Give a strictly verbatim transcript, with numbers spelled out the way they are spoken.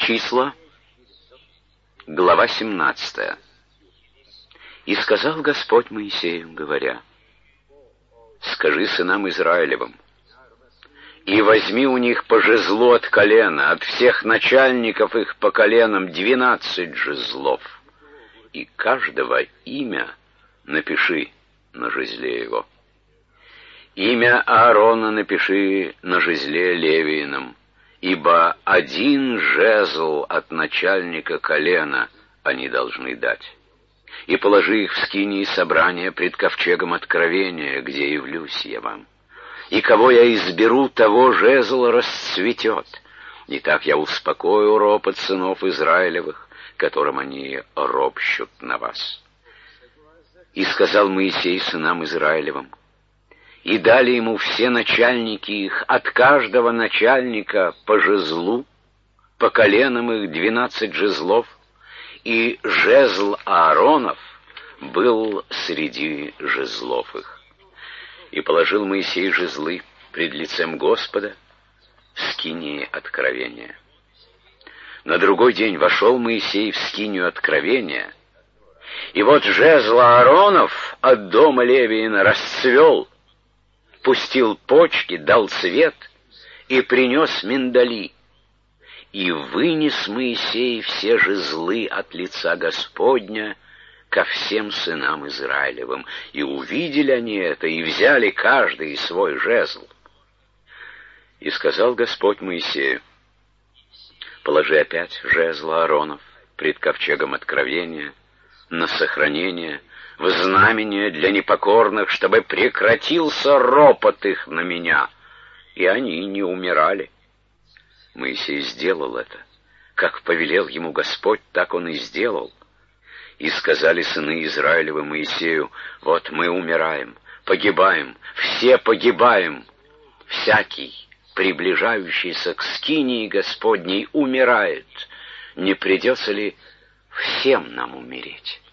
Числа, глава семнадцатая. «И сказал Господь Моисею, говоря: скажи сынам Израилевым, и возьми у них по жезлу от колена, от всех начальников их по коленам двенадцать жезлов, и каждого имя напиши на жезле его. Имя Аарона напиши на жезле Левиином, ибо один жезл от начальника колена они должны дать. И положи их в скинии собрания пред ковчегом откровения, где явлюсь я вам. И кого я изберу, того жезл расцветет. И так я успокою ропот сынов Израилевых, которым они ропщут на вас». И сказал Моисей сынам Израилевым, и дали ему все начальники их, от каждого начальника по жезлу, по коленам их двенадцать жезлов, и жезл Ааронов был среди жезлов их. И положил Моисей жезлы пред лицем Господа в скинии откровения. На другой день вошел Моисей в скинию откровения, и вот жезл Ааронов от дома Левиина расцвел, пустил почки, дал цвет и принес миндали. И вынес Моисей все жезлы от лица Господня ко всем сынам Израилевым. И увидели они это, и взяли каждый свой жезл. И сказал Господь Моисею: положи опять жезл Ааронов пред ковчегом откровения на сохранение, в знамение для непокорных, чтобы прекратился ропот их на меня, и они не умирали. Моисей сделал это. Как повелел ему Господь, так он и сделал. И сказали сыны Израилевы Моисею: вот мы умираем, погибаем, все погибаем. Всякий, приближающийся к скинии Господней, умирает. Не придется ли всем нам умереть?